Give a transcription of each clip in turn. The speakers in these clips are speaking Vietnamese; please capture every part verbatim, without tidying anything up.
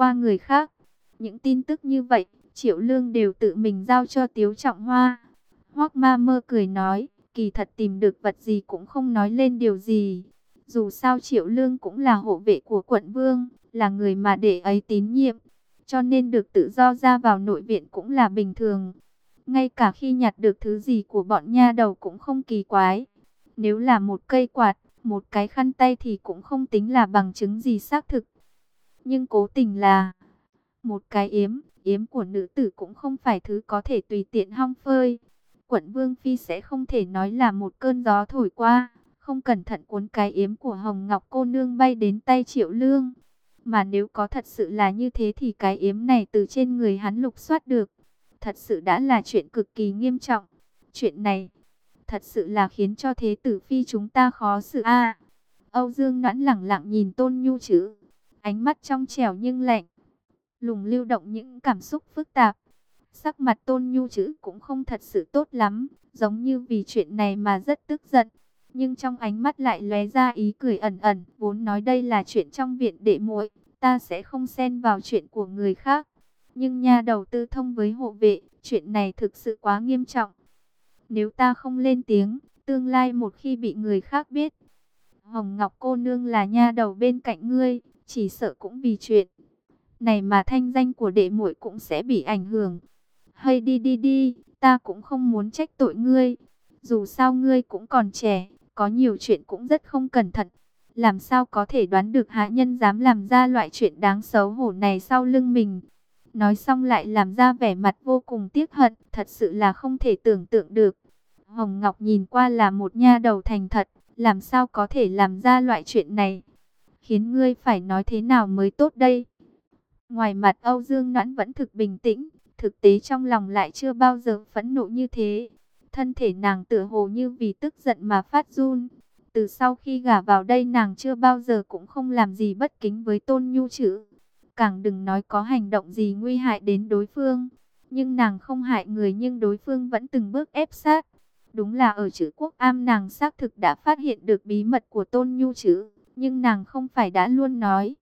qua người khác. Những tin tức như vậy, Triệu Lương đều tự mình giao cho Tiếu Trọng Hoa. Hoắc Ma Mơ cười nói, kỳ thật tìm được vật gì cũng không nói lên điều gì. Dù sao Triệu Lương cũng là hộ vệ của quận vương, là người mà đệ ấy tín nhiệm, cho nên được tự do ra vào nội viện cũng là bình thường. Ngay cả khi nhặt được thứ gì của bọn nha đầu cũng không kỳ quái. Nếu là một cây quạt, một cái khăn tay thì cũng không tính là bằng chứng gì xác thực. Nhưng cố tình là một cái yếm, yếm của nữ tử cũng không phải thứ có thể tùy tiện hong phơi. Quận Vương Phi sẽ không thể nói là một cơn gió thổi qua, không cẩn thận cuốn cái yếm của Hồng Ngọc cô nương bay đến tay Triệu Lương. Mà nếu có thật sự là như thế thì cái yếm này từ trên người hắn lục soát được. Thật sự đã là chuyện cực kỳ nghiêm trọng. Chuyện này thật sự là khiến cho thế tử Phi chúng ta khó xử a. Âu Dương Noãn lẳng lặng nhìn Tôn Nhu Trữ, ánh mắt trong trẻo nhưng lạnh lùng lưu động những cảm xúc phức tạp. Sắc mặt Tôn Nhu Trữ cũng không thật sự tốt lắm, giống như vì chuyện này mà rất tức giận. Nhưng trong ánh mắt lại lóe ra ý cười ẩn ẩn, vốn nói đây là chuyện trong viện đệ muội, ta sẽ không xen vào chuyện của người khác. Nhưng nha đầu Tư Thông với hộ vệ, chuyện này thực sự quá nghiêm trọng. Nếu ta không lên tiếng, tương lai một khi bị người khác biết, Hồng Ngọc cô nương là nha đầu bên cạnh ngươi, chỉ sợ cũng vì chuyện này mà thanh danh của đệ muội cũng sẽ bị ảnh hưởng. Hay đi đi đi, ta cũng không muốn trách tội ngươi. Dù sao ngươi cũng còn trẻ, có nhiều chuyện cũng rất không cẩn thận. Làm sao có thể đoán được hạ nhân dám làm ra loại chuyện đáng xấu hổ này sau lưng mình. Nói xong lại làm ra vẻ mặt vô cùng tiếc hận, thật sự là không thể tưởng tượng được. Hồng Ngọc nhìn qua là một nha đầu thành thật, làm sao có thể làm ra loại chuyện này. Khiến ngươi phải nói thế nào mới tốt đây. Ngoài mặt Âu Dương Noãn vẫn thực bình tĩnh, thực tế trong lòng lại chưa bao giờ phẫn nộ như thế. Thân thể nàng tựa hồ như vì tức giận mà phát run. Từ sau khi gả vào đây nàng chưa bao giờ cũng không làm gì bất kính với Tôn Nhu Trữ. Càng đừng nói có hành động gì nguy hại đến đối phương. Nhưng nàng không hại người nhưng đối phương vẫn từng bước ép sát. Đúng là ở Trữ Quốc Am nàng xác thực đã phát hiện được bí mật của Tôn Nhu Trữ. Nhưng nàng không phải đã luôn nói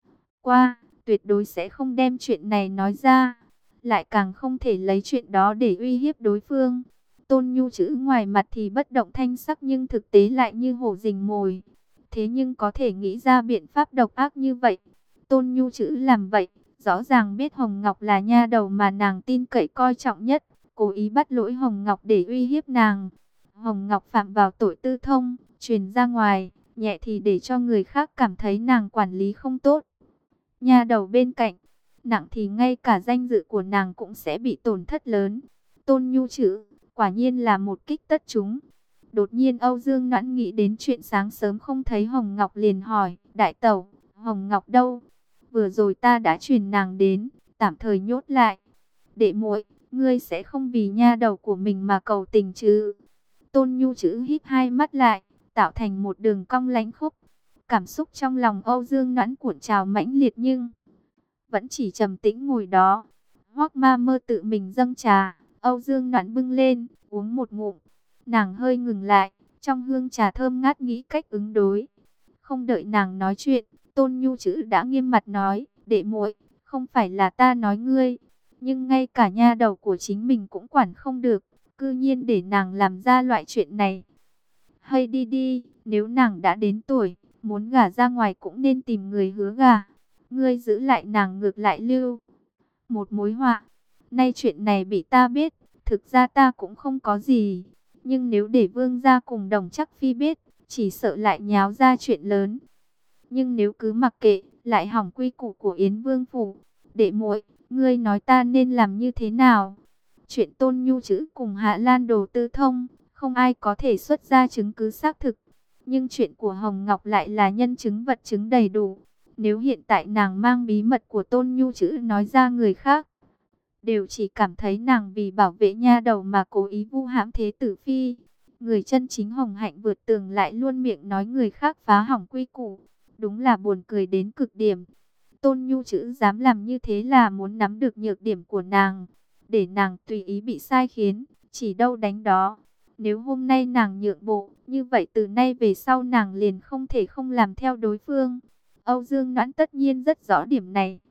qua, tuyệt đối sẽ không đem chuyện này nói ra. Lại càng không thể lấy chuyện đó để uy hiếp đối phương. Tôn Nhu Trữ ngoài mặt thì bất động thanh sắc nhưng thực tế lại như hổ rình mồi. Thế nhưng có thể nghĩ ra biện pháp độc ác như vậy. Tôn Nhu Trữ làm vậy, rõ ràng biết Hồng Ngọc là nha đầu mà nàng tin cậy coi trọng nhất, cố ý bắt lỗi Hồng Ngọc để uy hiếp nàng. Hồng Ngọc phạm vào tội tư thông, truyền ra ngoài, nhẹ thì để cho người khác cảm thấy nàng quản lý không tốt. Nha đầu bên cạnh, nặng thì ngay cả danh dự của nàng cũng sẽ bị tổn thất lớn. Tôn Nhu Trữ, quả nhiên là một kích tất chúng. Đột nhiên Âu Dương Noãn nghĩ đến chuyện sáng sớm không thấy Hồng Ngọc liền hỏi, đại tẩu, Hồng Ngọc đâu? Vừa rồi ta đã truyền nàng đến, tạm thời nhốt lại. Đệ muội, ngươi sẽ không vì nha đầu của mình mà cầu tình chứ? Tôn Nhu Trữ híp hai mắt lại, tạo thành một đường cong lãnh khốc. Cảm xúc trong lòng Âu Dương Noãn cuộn trào mãnh liệt nhưng vẫn chỉ trầm tĩnh ngồi đó. Hoắc Ma Mơ tự mình dâng trà, Âu Dương Noãn bưng lên, uống một ngụm. Nàng hơi ngừng lại, trong hương trà thơm ngát nghĩ cách ứng đối. Không đợi nàng nói chuyện, Tôn Nhu Trữ đã nghiêm mặt nói, đệ muội, không phải là ta nói ngươi, nhưng ngay cả nha đầu của chính mình cũng quản không được, cư nhiên để nàng làm ra loại chuyện này. Hay đi đi, nếu nàng đã đến tuổi, muốn gả ra ngoài cũng nên tìm người hứa gả. Ngươi giữ lại nàng ngược lại lưu một mối họa. Nay chuyện này bị ta biết, thực ra ta cũng không có gì. Nhưng nếu để vương gia cùng Đồng Chắc Phi biết, chỉ sợ lại nháo ra chuyện lớn. Nhưng nếu cứ mặc kệ, lại hỏng quy củ của Yến Vương phủ. Đệ muội, ngươi nói ta nên làm như thế nào? Chuyện Tôn Nhu Trữ cùng Hạ Lan Đồ Tư Thông, không ai có thể xuất ra chứng cứ xác thực. Nhưng chuyện của Hồng Ngọc lại là nhân chứng vật chứng đầy đủ. Nếu hiện tại nàng mang bí mật của Tôn Nhu Trữ nói ra người khác, đều chỉ cảm thấy nàng vì bảo vệ nha đầu mà cố ý vu hãm thế tử Phi. Người chân chính hồng hạnh vượt tường lại luôn miệng nói người khác phá hỏng quy củ. Đúng là buồn cười đến cực điểm. Tôn Nhu Trữ dám làm như thế là muốn nắm được nhược điểm của nàng, để nàng tùy ý bị sai khiến, chỉ đâu đánh đó. Nếu hôm nay nàng nhượng bộ, như vậy từ nay về sau nàng liền không thể không làm theo đối phương. Âu Dương Noãn tất nhiên rất rõ điểm này.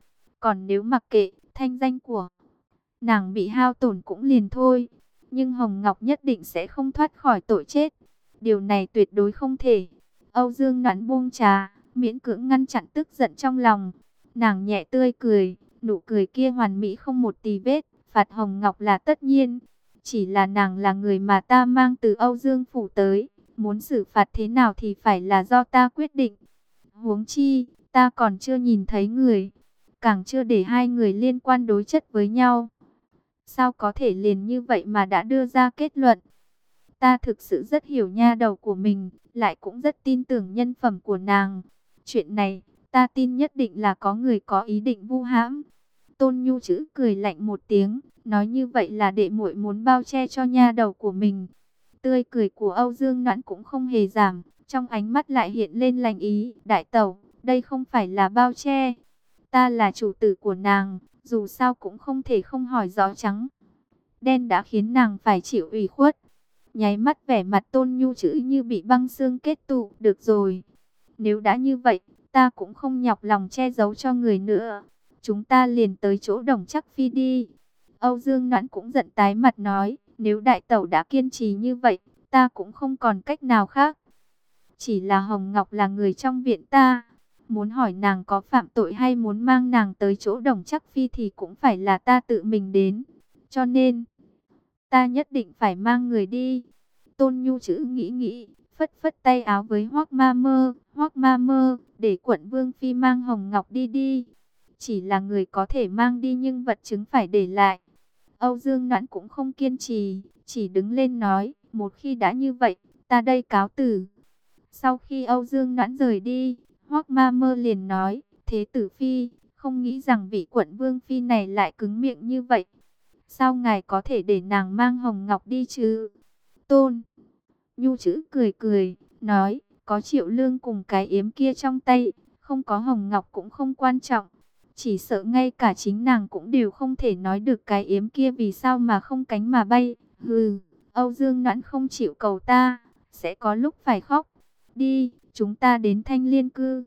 Còn nếu mặc kệ, thanh danh của nàng bị hao tổn cũng liền thôi. Nhưng Hồng Ngọc nhất định sẽ không thoát khỏi tội chết. Điều này tuyệt đối không thể. Âu Dương Noãn buông trà, miễn cưỡng ngăn chặn tức giận trong lòng. Nàng nhẹ tươi cười, nụ cười kia hoàn mỹ không một tì vết. Phạt Hồng Ngọc là tất nhiên. Chỉ là nàng là người mà ta mang từ Âu Dương phủ tới. Muốn xử phạt thế nào thì phải là do ta quyết định. Huống chi, ta còn chưa nhìn thấy người. Càng chưa để hai người liên quan đối chất với nhau. Sao có thể liền như vậy mà đã đưa ra kết luận? Ta thực sự rất hiểu nha đầu của mình, lại cũng rất tin tưởng nhân phẩm của nàng. Chuyện này, ta tin nhất định là có người có ý định vu hãm. Tôn Nhu chữ cười lạnh một tiếng, nói như vậy là đệ muội muốn bao che cho nha đầu của mình. Tươi cười của Âu Dương Noãn cũng không hề giảm, trong ánh mắt lại hiện lên lành ý. Đại tẩu, đây không phải là bao che. Ta là chủ tử của nàng, dù sao cũng không thể không hỏi rõ trắng đen đã khiến nàng phải chịu ủy khuất. Nháy mắt vẻ mặt Tôn Nhu chữ như bị băng xương kết tụ. Được rồi, nếu đã như vậy, ta cũng không nhọc lòng che giấu cho người nữa. Chúng ta liền tới chỗ Đồng Trắc Phi đi. Âu Dương Noãn cũng giận tái mặt nói, nếu đại tẩu đã kiên trì như vậy, ta cũng không còn cách nào khác. Chỉ là Hồng Ngọc là người trong viện ta. Muốn hỏi nàng có phạm tội hay muốn mang nàng tới chỗ Đồng Trắc Phi thì cũng phải là ta tự mình đến. Cho nên, ta nhất định phải mang người đi. Tôn Nhu chữ nghĩ nghĩ, phất phất tay áo với Hoắc Ma Mơ. Hoắc Ma Mơ, để quận Vương Phi mang Hồng Ngọc đi đi. Chỉ là người có thể mang đi nhưng vật chứng phải để lại. Âu Dương Noãn cũng không kiên trì, chỉ đứng lên nói, một khi đã như vậy, ta đây cáo từ. Sau khi Âu Dương Noãn rời đi, Hoắc Ma Mơ liền nói, Thế tử Phi, không nghĩ rằng vị quận Vương Phi này lại cứng miệng như vậy. Sao ngài có thể để nàng mang Hồng Ngọc đi chứ? Tôn Nhu chữ cười cười, nói, có Triệu Lương cùng cái yếm kia trong tay, không có Hồng Ngọc cũng không quan trọng. Chỉ sợ ngay cả chính nàng cũng đều không thể nói được cái yếm kia vì sao mà không cánh mà bay. Hừ, Âu Dương Noãn không chịu cầu ta, sẽ có lúc phải khóc. Đi, chúng ta đến Thanh Liên Cư.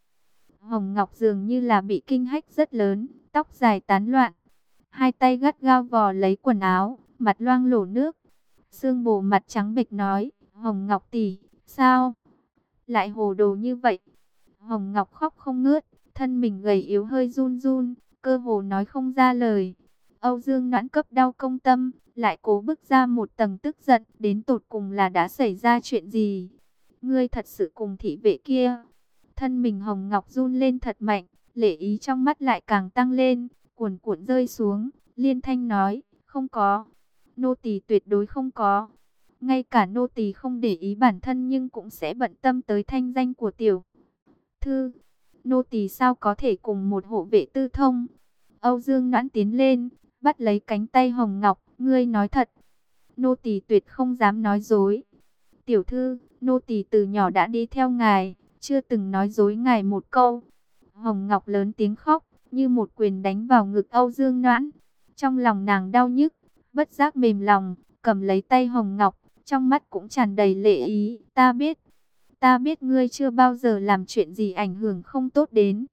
Hồng Ngọc dường như là bị kinh hách rất lớn, tóc dài tán loạn. Hai tay gắt gao vò lấy quần áo, mặt loang lổ nước. Sương Bồ mặt trắng bệch nói, Hồng Ngọc tỷ, sao lại hồ đồ như vậy? Hồng Ngọc khóc không ngớt, thân mình gầy yếu hơi run run, cơ hồ nói không ra lời. Âu Dương Noãn cấp đau công tâm, lại cố bức ra một tầng tức giận, đến tột cùng là đã xảy ra chuyện gì? Ngươi thật sự cùng thị vệ kia? Thân mình Hồng Ngọc run lên thật mạnh, lệ ý trong mắt lại càng tăng lên, cuồn cuộn rơi xuống, liên thanh nói, không có, nô tỳ tuyệt đối không có. Ngay cả nô tỳ không để ý bản thân nhưng cũng sẽ bận tâm tới thanh danh của tiểu thư. Nô tỳ sao có thể cùng một hộ vệ tư thông? Âu Dương Noãn tiến lên, bắt lấy cánh tay Hồng Ngọc, ngươi nói thật. Nô tỳ tuyệt không dám nói dối. Tiểu thư, nô tỳ từ nhỏ đã đi theo ngài, chưa từng nói dối ngài một câu. Hồng Ngọc lớn tiếng khóc, như một quyền đánh vào ngực Âu Dương Noãn. Trong lòng nàng đau nhức, bất giác mềm lòng, cầm lấy tay Hồng Ngọc, trong mắt cũng tràn đầy lệ ý. Ta biết, ta biết ngươi chưa bao giờ làm chuyện gì ảnh hưởng không tốt đến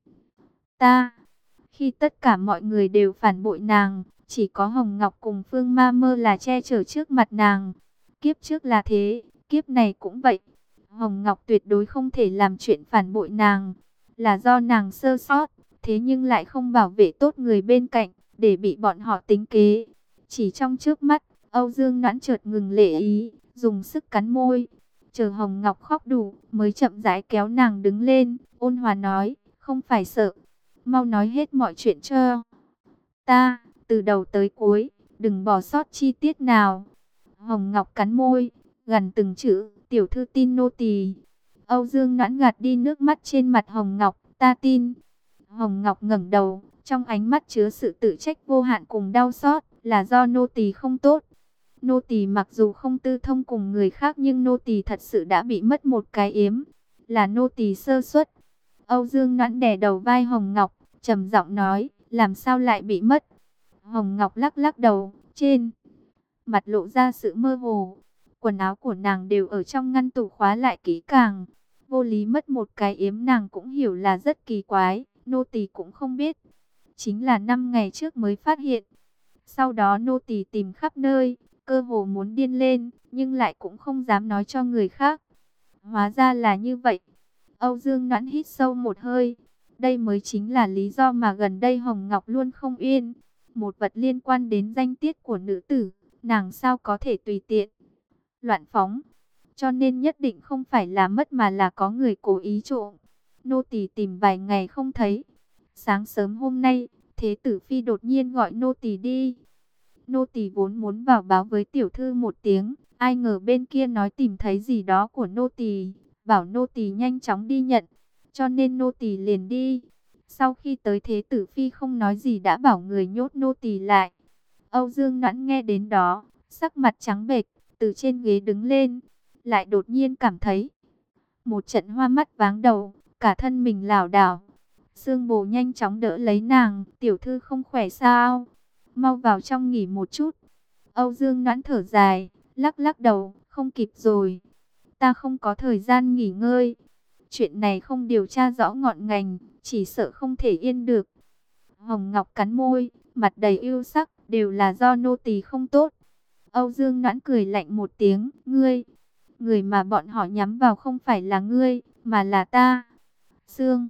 ta. Khi tất cả mọi người đều phản bội nàng, chỉ có Hồng Ngọc cùng Phương Ma Mơ là che chở trước mặt nàng. Kiếp trước là thế, kiếp này cũng vậy. Hồng Ngọc tuyệt đối không thể làm chuyện phản bội nàng, là do nàng sơ sót, thế nhưng lại không bảo vệ tốt người bên cạnh, để bị bọn họ tính kế. Chỉ trong trước mắt, Âu Dương Noãn chợt ngừng lệ ý, dùng sức cắn môi. Chờ Hồng Ngọc khóc đủ, mới chậm rãi kéo nàng đứng lên, ôn hòa nói, không phải sợ, mau nói hết mọi chuyện cho ta, từ đầu tới cuối, đừng bỏ sót chi tiết nào. Hồng Ngọc cắn môi, gần từng chữ, tiểu thư tin nô tỳ. Âu Dương Noãn gạt đi nước mắt trên mặt Hồng Ngọc, ta tin. Hồng Ngọc ngẩng đầu, trong ánh mắt chứa sự tự trách vô hạn cùng đau xót, là do nô tỳ không tốt. Nô tỳ mặc dù không tư thông cùng người khác nhưng nô tỳ thật sự đã bị mất một cái yếm, là nô tỳ sơ suất. Âu Dương Noãn đè đầu vai Hồng Ngọc, trầm giọng nói, làm sao lại bị mất? Hồng Ngọc lắc lắc đầu, trên mặt lộ ra sự mơ hồ. Quần áo của nàng đều ở trong ngăn tủ khóa lại kỹ càng. Vô lý mất một cái yếm nàng cũng hiểu là rất kỳ quái, nô tỳ cũng không biết. chính là năm ngày trước mới phát hiện. Sau đó nô tỳ tìm khắp nơi, cơ hồ muốn điên lên, nhưng lại cũng không dám nói cho người khác. Hóa ra là như vậy. Âu Dương Noãn hít sâu một hơi. Đây mới chính là lý do mà gần đây Hồng Ngọc luôn không yên. Một vật liên quan đến danh tiết của nữ tử, nàng sao có thể tùy tiện loạn phóng. Cho nên nhất định không phải là mất mà là có người cố ý trộm. Nô tỳ tìm vài ngày không thấy. Sáng sớm hôm nay, Thế tử phi đột nhiên gọi nô tỳ đi. Nô tỳ vốn muốn vào báo với tiểu thư một tiếng, ai ngờ bên kia nói tìm thấy gì đó của nô tỳ, bảo nô tỳ nhanh chóng đi nhận, cho nên nô tỳ liền đi. Sau khi tới Thế tử phi không nói gì đã bảo người nhốt nô tỳ lại. Âu Dương Noãn nghe đến đó, sắc mặt trắng bệch, từ trên ghế đứng lên, lại đột nhiên cảm thấy một trận hoa mắt váng đầu, cả thân mình lảo đảo. Sương Bồ nhanh chóng đỡ lấy nàng, tiểu thư không khỏe sao? Mau vào trong nghỉ một chút. Âu Dương Noãn thở dài, lắc lắc đầu, không kịp rồi. Ta không có thời gian nghỉ ngơi. Chuyện này không điều tra rõ ngọn ngành, chỉ sợ không thể yên được. Hồng Ngọc cắn môi, mặt đầy yêu sắc, đều là do nô tỳ không tốt. Âu Dương Noãn cười lạnh một tiếng, ngươi, người mà bọn họ nhắm vào không phải là ngươi, mà là ta. Sương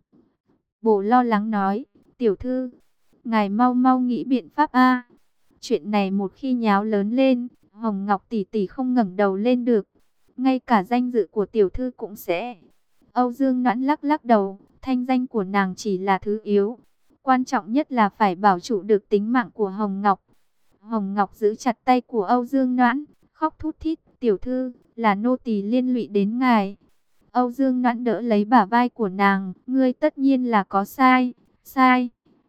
Bồ lo lắng nói, tiểu thư, ngài mau mau nghĩ biện pháp a. Chuyện này một khi nháo lớn lên, Hồng Ngọc tỷ tỷ không ngẩng đầu lên được, ngay cả danh dự của tiểu thư cũng sẽ. Âu Dương Noãn lắc lắc đầu, thanh danh của nàng chỉ là thứ yếu, quan trọng nhất là phải bảo trụ được tính mạng của Hồng Ngọc. Hồng Ngọc giữ chặt tay của Âu Dương Noãn, khóc thút thít, tiểu thư, là nô tỳ liên lụy đến ngài. Âu Dương Noãn đỡ lấy bả vai của nàng, ngươi tất nhiên là có sai, sai.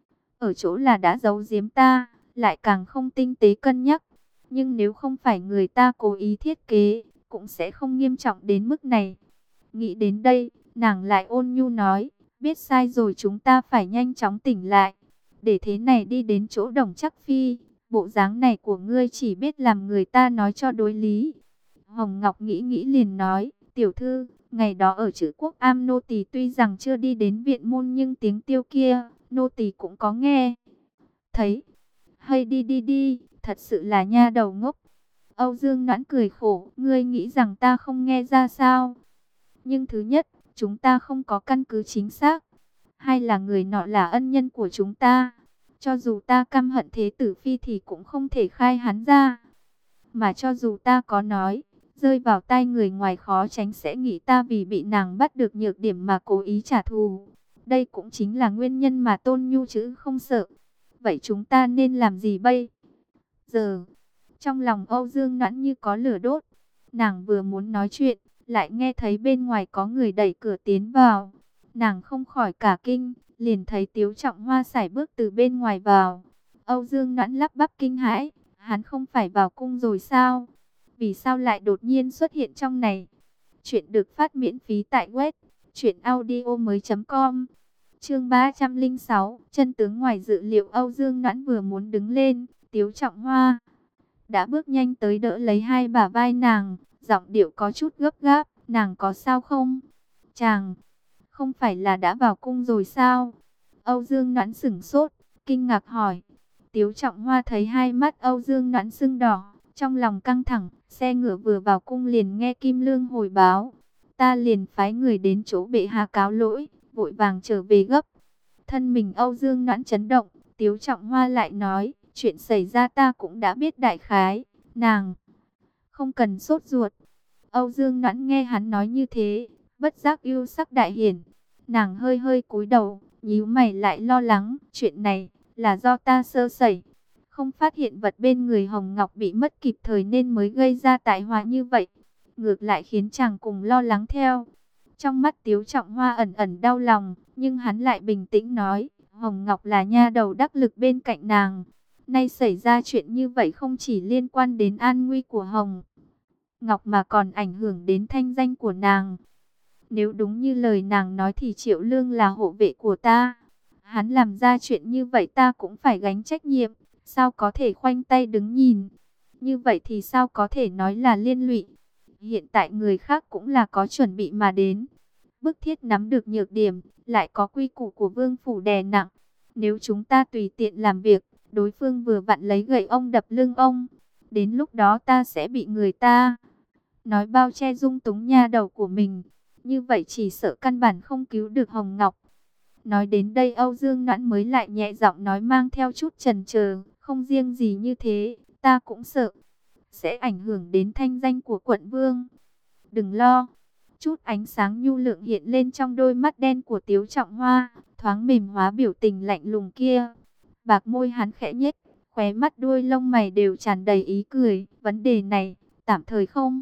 Ở chỗ là đã giấu giếm ta, lại càng không tinh tế cân nhắc. Nhưng nếu không phải người ta cố ý thiết kế, cũng sẽ không nghiêm trọng đến mức này. Nghĩ đến đây, nàng lại ôn nhu nói, biết sai rồi chúng ta phải nhanh chóng tỉnh lại. Để thế này đi đến chỗ Đồng Trắc Phi, bộ dáng này của ngươi chỉ biết làm người ta nói cho đối lý. Hồng Ngọc nghĩ nghĩ liền nói, tiểu thư, ngày đó ở Trữ Quốc Am nô tỳ tuy rằng chưa đi đến viện môn nhưng tiếng tiêu kia, nô tỳ cũng có nghe thấy. Hay đi đi đi, thật sự là nha đầu ngốc. Âu Dương Noãn cười khổ, ngươi nghĩ rằng ta không nghe ra sao? Nhưng thứ nhất, chúng ta không có căn cứ chính xác. Hay là người nọ là ân nhân của chúng ta? Cho dù ta căm hận Thế tử phi thì cũng không thể khai hắn ra. Mà cho dù ta có nói, rơi vào tai người ngoài khó tránh sẽ nghĩ ta vì bị nàng bắt được nhược điểm mà cố ý trả thù. Đây cũng chính là nguyên nhân mà Tôn Nhu chứ không sợ. Vậy chúng ta nên làm gì bây giờ? Trong lòng Âu Dương Noãn như có lửa đốt. Nàng vừa muốn nói chuyện, lại nghe thấy bên ngoài có người đẩy cửa tiến vào. Nàng không khỏi cả kinh, liền thấy Tiếu Trọng Hoa sải bước từ bên ngoài vào. Âu Dương Noãn lắp bắp kinh hãi, hắn không phải vào cung rồi sao? Vì sao lại đột nhiên xuất hiện trong này? Chuyện được phát miễn phí tại web truyện audio mới chấm com. Chương ba trăm lẻ sáu, chân tướng ngoài dự liệu. Âu Dương Noãn vừa muốn đứng lên, Tiếu Trọng Hoa đã bước nhanh tới đỡ lấy hai bả vai nàng, giọng điệu có chút gấp gáp, nàng có sao không? Chàng, không phải là đã vào cung rồi sao? Âu Dương Noãn sửng sốt, kinh ngạc hỏi. Tiếu Trọng Hoa thấy hai mắt Âu Dương Noãn sưng đỏ, trong lòng căng thẳng, xe ngựa vừa vào cung liền nghe Kim Lương hồi báo. Ta liền phái người đến chỗ bệ hạ cáo lỗi, vội vàng trở về gấp. Thân mình Âu Dương Noãn chấn động, Tiếu Trọng Hoa lại nói, chuyện xảy ra ta cũng đã biết đại khái, nàng không cần sốt ruột. Âu Dương Noãn nghe hắn nói như thế, bất giác yêu sắc đại hiển. Nàng hơi hơi cúi đầu, nhíu mày lại lo lắng, chuyện này là do ta sơ sẩy, không phát hiện vật bên người Hồng Ngọc bị mất kịp thời nên mới gây ra tai họa như vậy. Ngược lại khiến chàng cùng lo lắng theo. Trong mắt Tiếu Trọng Hoa ẩn ẩn đau lòng, nhưng hắn lại bình tĩnh nói, Hồng Ngọc là nha đầu đắc lực bên cạnh nàng. Nay xảy ra chuyện như vậy không chỉ liên quan đến an nguy của Hồng Ngọc mà còn ảnh hưởng đến thanh danh của nàng. Nếu đúng như lời nàng nói thì Triệu Lương là hộ vệ của ta. Hắn làm ra chuyện như vậy ta cũng phải gánh trách nhiệm. Sao có thể khoanh tay đứng nhìn? Như vậy thì sao có thể nói là liên lụy? Hiện tại người khác cũng là có chuẩn bị mà đến. Bức thiết nắm được nhược điểm, lại có quy củ của vương phủ đè nặng. Nếu chúng ta tùy tiện làm việc, đối phương vừa vặn lấy gậy ông đập lưng ông. Đến lúc đó ta sẽ bị người ta nói bao che dung túng nha đầu của mình. Như vậy chỉ sợ căn bản không cứu được Hồng Ngọc. Nói đến đây Âu Dương Noãn mới lại nhẹ giọng nói mang theo chút chần chờ. Không riêng gì như thế, ta cũng sợ sẽ ảnh hưởng đến thanh danh của quận vương. Đừng lo. Chút ánh sáng nhu lượng hiện lên trong đôi mắt đen của Tiếu Trọng Hoa, thoáng mềm hóa biểu tình lạnh lùng kia. Bạc môi hắn khẽ nhếch, khóe mắt đuôi lông mày đều tràn đầy ý cười. Vấn đề này, tạm thời không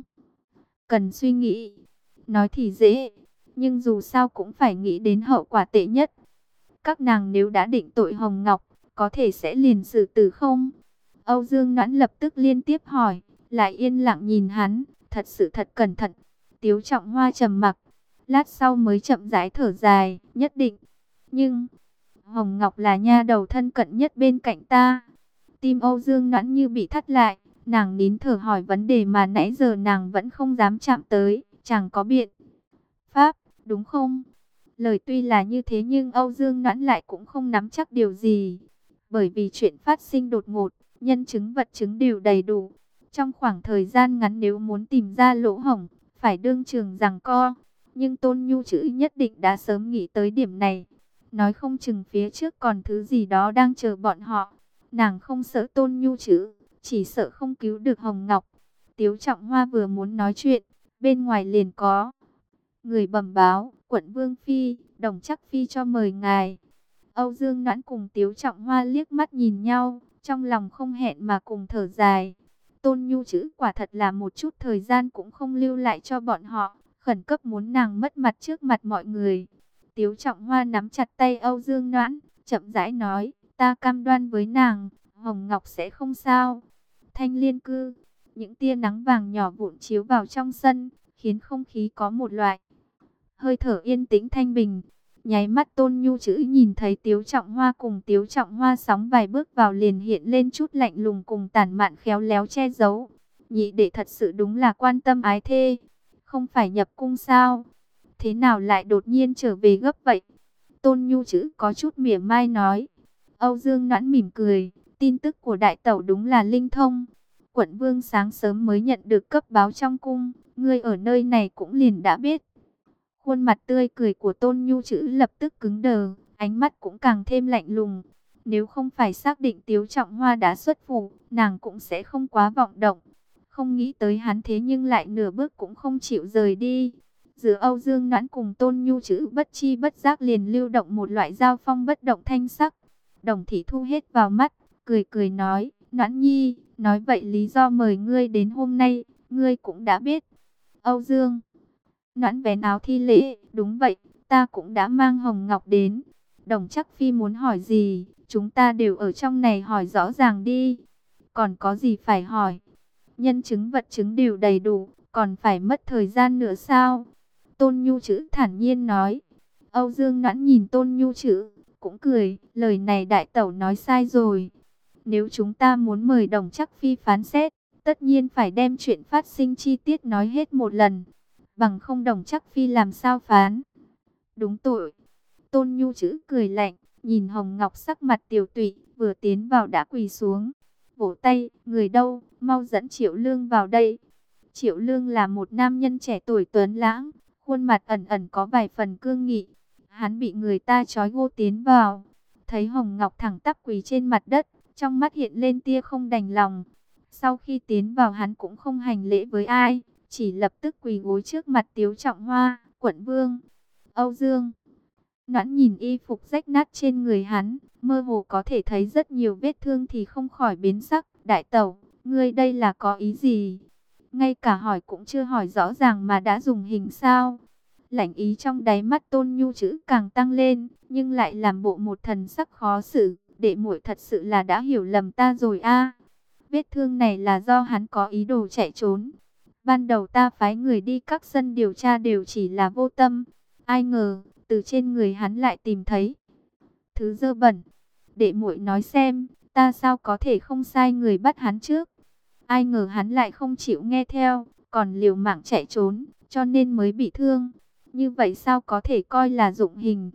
cần suy nghĩ. Nói thì dễ, nhưng dù sao cũng phải nghĩ đến hậu quả tệ nhất. Các nàng nếu đã định tội Hồng Ngọc, có thể sẽ liền xử tử không? Âu Dương Noãn lập tức liên tiếp hỏi, lại yên lặng nhìn hắn, thật sự thật cẩn thận. Tiếu Trọng Hoa trầm mặc, lát sau mới chậm rãi thở dài, nhất định. Nhưng, Hồng Ngọc là nha đầu thân cận nhất bên cạnh ta. Tim Âu Dương Noãn như bị thắt lại, nàng nín thở hỏi vấn đề mà nãy giờ nàng vẫn không dám chạm tới, chẳng có biện pháp, đúng không? Lời tuy là như thế nhưng Âu Dương Noãn lại cũng không nắm chắc điều gì. Bởi vì chuyện phát sinh đột ngột, nhân chứng vật chứng đều đầy đủ. Trong khoảng thời gian ngắn nếu muốn tìm ra lỗ hổng, phải đương trường giằng co. Nhưng Tôn Nhu Chữ nhất định đã sớm nghĩ tới điểm này. Nói không chừng phía trước còn thứ gì đó đang chờ bọn họ. Nàng không sợ Tôn Nhu Chữ, chỉ sợ không cứu được Hồng Ngọc. Tiếu Trọng Hoa vừa muốn nói chuyện, bên ngoài liền có người bẩm báo, quận Vương Phi, Đồng Chắc Phi cho mời ngài. Âu Dương Noãn cùng Tiếu Trọng Hoa liếc mắt nhìn nhau, trong lòng không hẹn mà cùng thở dài. Tôn Nhu Chữ quả thật là một chút thời gian cũng không lưu lại cho bọn họ, khẩn cấp muốn nàng mất mặt trước mặt mọi người. Tiếu Trọng Hoa nắm chặt tay Âu Dương Noãn, chậm rãi nói, ta cam đoan với nàng, Hồng Ngọc sẽ không sao. Thanh Liên Cư, những tia nắng vàng nhỏ vụn chiếu vào trong sân, khiến không khí có một loại hơi thở yên tĩnh thanh bình. Nháy mắt Tôn Nhu Chữ nhìn thấy Tiếu Trọng Hoa cùng Tiếu Trọng Hoa sóng vài bước vào liền hiện lên chút lạnh lùng cùng tàn mạn khéo léo che giấu. Nhị đệ thật sự đúng là quan tâm ái thê, không phải nhập cung sao? Thế nào lại đột nhiên trở về gấp vậy? Tôn Nhu Chữ có chút mỉa mai nói. Âu Dương Noãn mỉm cười, tin tức của đại tẩu đúng là linh thông. Quận Vương sáng sớm mới nhận được cấp báo trong cung, ngươi ở nơi này cũng liền đã biết. Khuôn mặt tươi cười của Tôn Nhu Chữ lập tức cứng đờ, ánh mắt cũng càng thêm lạnh lùng. Nếu không phải xác định Tiếu Trọng Hoa đã xuất phủ, nàng cũng sẽ không quá vọng động. Không nghĩ tới hắn thế nhưng lại nửa bước cũng không chịu rời đi. Giữa Âu Dương Noãn cùng Tôn Nhu Chữ bất chi bất giác liền lưu động một loại giao phong bất động thanh sắc. Đồng Thị thu hết vào mắt, cười cười nói, Noãn Nhi, nói vậy lý do mời ngươi đến hôm nay, ngươi cũng đã biết. Âu Dương Noãn vén áo thi lễ, đúng vậy, ta cũng đã mang Hồng Ngọc đến. Đồng Chắc Phi muốn hỏi gì, chúng ta đều ở trong này hỏi rõ ràng đi. Còn có gì phải hỏi? Nhân chứng vật chứng đều đầy đủ, còn phải mất thời gian nữa sao? Tôn Nhu Chữ thản nhiên nói. Âu Dương Noãn nhìn Tôn Nhu Chữ, cũng cười, lời này đại tẩu nói sai rồi. Nếu chúng ta muốn mời Đồng Chắc Phi phán xét, tất nhiên phải đem chuyện phát sinh chi tiết nói hết một lần. Bằng không Đồng Chắc Phi làm sao phán? Đúng tội. Tôn Nhu Chữ cười lạnh, nhìn Hồng Ngọc sắc mặt tiều tụy, vừa tiến vào đã quỳ xuống. Vỗ tay, người đâu, mau dẫn Triệu Lương vào đây. Triệu Lương là một nam nhân trẻ tuổi tuấn lãng, khuôn mặt ẩn ẩn có vài phần cương nghị. Hắn bị người ta trói gô tiến vào. Thấy Hồng Ngọc thẳng tắp quỳ trên mặt đất, trong mắt hiện lên tia không đành lòng. Sau khi tiến vào hắn cũng không hành lễ với ai, chỉ lập tức quỳ gối trước mặt Tiếu Trọng Hoa, quận vương. Âu Dương Noãn nhìn y phục rách nát trên người hắn, mơ hồ có thể thấy rất nhiều vết thương thì không khỏi biến sắc. Đại tẩu, ngươi đây là có ý gì? Ngay cả hỏi cũng chưa hỏi rõ ràng mà đã dùng hình sao? Lạnh ý trong đáy mắt Tôn Nhu Chữ càng tăng lên, nhưng lại làm bộ một thần sắc khó xử. Đệ muội thật sự là đã hiểu lầm ta rồi a. Vết thương này là do hắn có ý đồ chạy trốn. Ban đầu ta phái người đi các sân điều tra đều chỉ là vô tâm. Ai ngờ, từ trên người hắn lại tìm thấy thứ dơ bẩn. Đệ muội nói xem, ta sao có thể không sai người bắt hắn trước? Ai ngờ hắn lại không chịu nghe theo, còn liều mạng chạy trốn, cho nên mới bị thương. Như vậy sao có thể coi là dụng hình?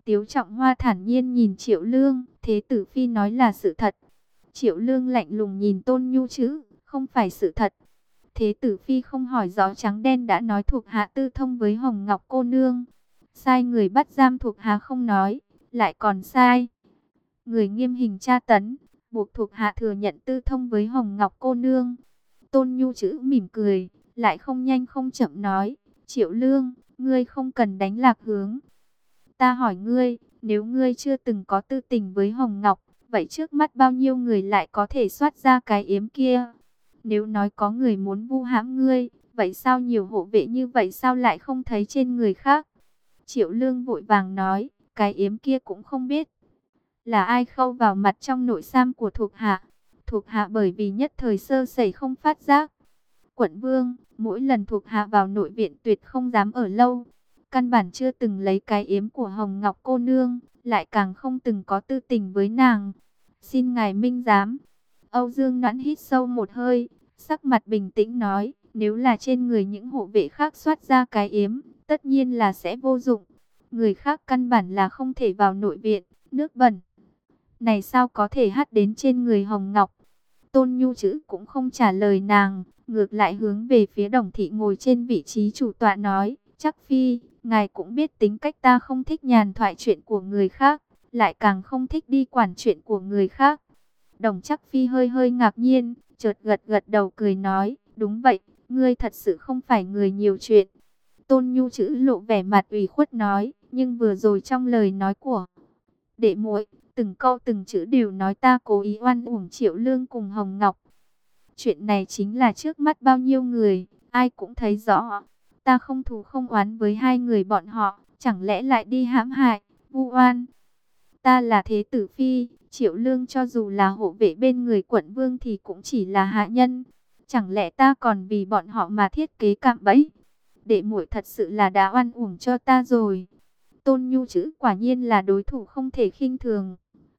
Tiếu Trọng Hoa thản nhiên nhìn Triệu Lương, Thế tử phi nói là sự thật. Triệu Lương lạnh lùng nhìn Tôn Nhu Trữ, không phải sự thật. Thế tử phi không hỏi rõ trắng đen đã nói thuộc hạ tư thông với Hồng Ngọc cô nương. Sai người bắt giam thuộc hạ không nói, lại còn sai người nghiêm hình tra tấn, buộc thuộc hạ thừa nhận tư thông với Hồng Ngọc cô nương. Tôn Nhu Trữ mỉm cười, lại không nhanh không chậm nói, Triệu Lương, ngươi không cần đánh lạc hướng. Ta hỏi ngươi, nếu ngươi chưa từng có tư tình với Hồng Ngọc, vậy trước mắt bao nhiêu người lại có thể soát ra cái yếm kia? Nếu nói có người muốn vu hãm ngươi, vậy sao nhiều hộ vệ như vậy sao lại không thấy trên người khác? Triệu Lương vội vàng nói, cái yếm kia cũng không biết là ai khâu vào mặt trong nội sam của thuộc hạ. Thuộc hạ bởi vì nhất thời sơ sẩy không phát giác. Quận vương, mỗi lần thuộc hạ vào nội viện tuyệt không dám ở lâu. Căn bản chưa từng lấy cái yếm của Hồng Ngọc cô nương, lại càng không từng có tư tình với nàng. Xin ngài minh giám. Âu Dương Noãn hít sâu một hơi, sắc mặt bình tĩnh nói, nếu là trên người những hộ vệ khác soát ra cái yếm, tất nhiên là sẽ vô dụng. Người khác căn bản là không thể vào nội viện, nước bẩn này sao có thể hắt đến trên người Hồng Ngọc. Tôn Nhu Trữ cũng không trả lời nàng, ngược lại hướng về phía Đồng thị ngồi trên vị trí chủ tọa nói, chắc phi, ngài cũng biết tính cách ta không thích nhàn thoại chuyện của người khác, lại càng không thích đi quản chuyện của người khác. Đồng chắc phi hơi hơi ngạc nhiên, chợt gật gật đầu cười nói, đúng vậy, ngươi thật sự không phải người nhiều chuyện. Tôn Nhu Trữ lộ vẻ mặt ủy khuất nói, nhưng vừa rồi trong lời nói của đệ muội, từng câu từng chữ đều nói ta cố ý oan uổng Triệu Lương cùng Hồng Ngọc. Chuyện này chính là trước mắt bao nhiêu người, ai cũng thấy rõ. Ta không thù không oán với hai người bọn họ, chẳng lẽ lại đi hãm hại, vu oan. Ta là thế tử phi, Triệu Lương cho dù là hộ vệ bên người quận vương thì cũng chỉ là hạ nhân. Chẳng lẽ ta còn vì bọn họ mà thiết kế cạm bẫy? Đệ muội thật sự là đã oan uổng cho ta rồi. Tôn Nhu Trữ quả nhiên là đối thủ không thể khinh thường.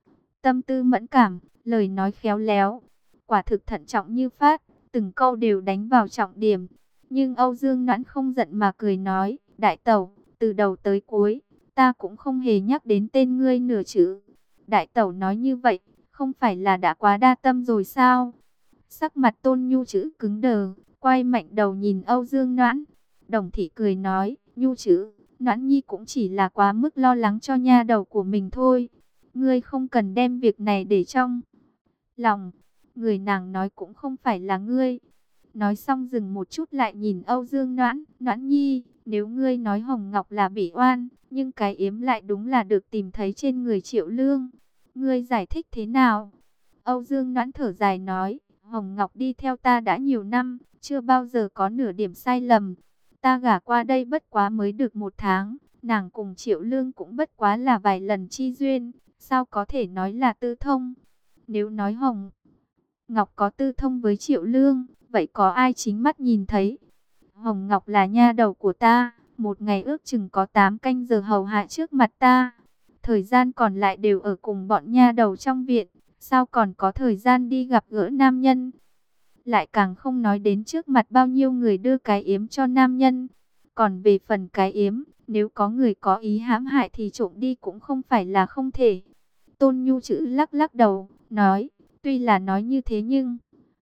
Tâm tư mẫn cảm, lời nói khéo léo, quả thực thận trọng như phát, từng câu đều đánh vào trọng điểm. Nhưng Âu Dương Noãn không giận mà cười nói, đại tẩu, từ đầu tới cuối, ta cũng không hề nhắc đến tên ngươi nửa chữ. Đại tẩu nói như vậy, không phải là đã quá đa tâm rồi sao? Sắc mặt Tôn Nhu Trữ cứng đờ, quay mạnh đầu nhìn Âu Dương Noãn. Đồng thị cười nói, Nhu Trữ, Noãn nhi cũng chỉ là quá mức lo lắng cho nha đầu của mình thôi. Ngươi không cần đem việc này để trong lòng. Người nàng nói cũng không phải là ngươi. Nói xong dừng một chút lại nhìn Âu Dương Noãn. Noãn nhi, nếu ngươi nói Hồng Ngọc là bị oan, nhưng cái yếm lại đúng là được tìm thấy trên người Triệu Lương. Ngươi giải thích thế nào? Âu Dương Noãn thở dài nói, Hồng Ngọc đi theo ta đã nhiều năm, chưa bao giờ có nửa điểm sai lầm. Ta gả qua đây bất quá mới được một tháng, nàng cùng Triệu Lương cũng bất quá là vài lần chi duyên, sao có thể nói là tư thông? Nếu nói Hồng Ngọc có tư thông với Triệu Lương, vậy có ai chính mắt nhìn thấy? Hồng Ngọc là nha đầu của ta, một ngày ước chừng có tám canh giờ hầu hạ trước mặt ta. Thời gian còn lại đều ở cùng bọn nha đầu trong viện, sao còn có thời gian đi gặp gỡ nam nhân? Lại càng không nói đến trước mặt bao nhiêu người đưa cái yếm cho nam nhân. Còn về phần cái yếm, nếu có người có ý hãm hại thì trộm đi cũng không phải là không thể. Tôn Nhu Trữ lắc lắc đầu, nói, tuy là nói như thế nhưng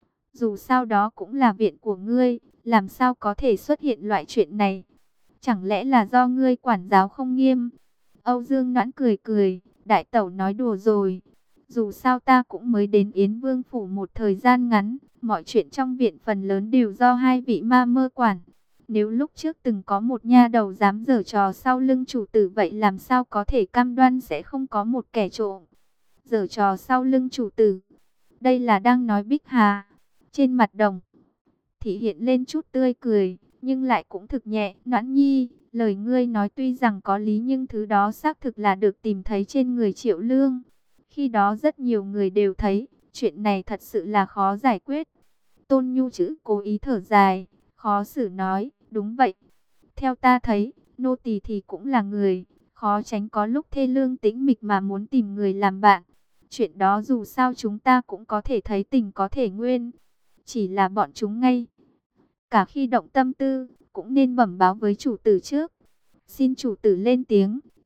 dù sao đó cũng là viện của ngươi, làm sao có thể xuất hiện loại chuyện này? Chẳng lẽ là do ngươi quản giáo không nghiêm? Âu Dương Noãn cười cười, đại tẩu nói đùa rồi. Dù sao ta cũng mới đến Yến Vương Phủ một thời gian ngắn, mọi chuyện trong viện phần lớn đều do hai vị ma mơ quản. Nếu lúc trước từng có một nha đầu dám giở trò sau lưng chủ tử, vậy làm sao có thể cam đoan sẽ không có một kẻ trộm giở trò sau lưng chủ tử? Đây là đang nói Bích Hà. Trên mặt Đồng thị hiện lên chút tươi cười, nhưng lại cũng thực nhẹ. Noãn nhi, lời ngươi nói tuy rằng có lý, nhưng thứ đó xác thực là được tìm thấy trên người Triệu Lương. Khi đó rất nhiều người đều thấy, chuyện này thật sự là khó giải quyết. Tôn Nhu Trữ cố ý thở dài, khó xử nói, đúng vậy. Theo ta thấy, nô tỳ thì cũng là người, khó tránh có lúc thê lương tĩnh mịch mà muốn tìm người làm bạn. Chuyện đó dù sao chúng ta cũng có thể thấy tình có thể nguyên. Chỉ là bọn chúng ngay cả khi động tâm tư, cũng nên bẩm báo với chủ tử trước. Xin chủ tử lên tiếng,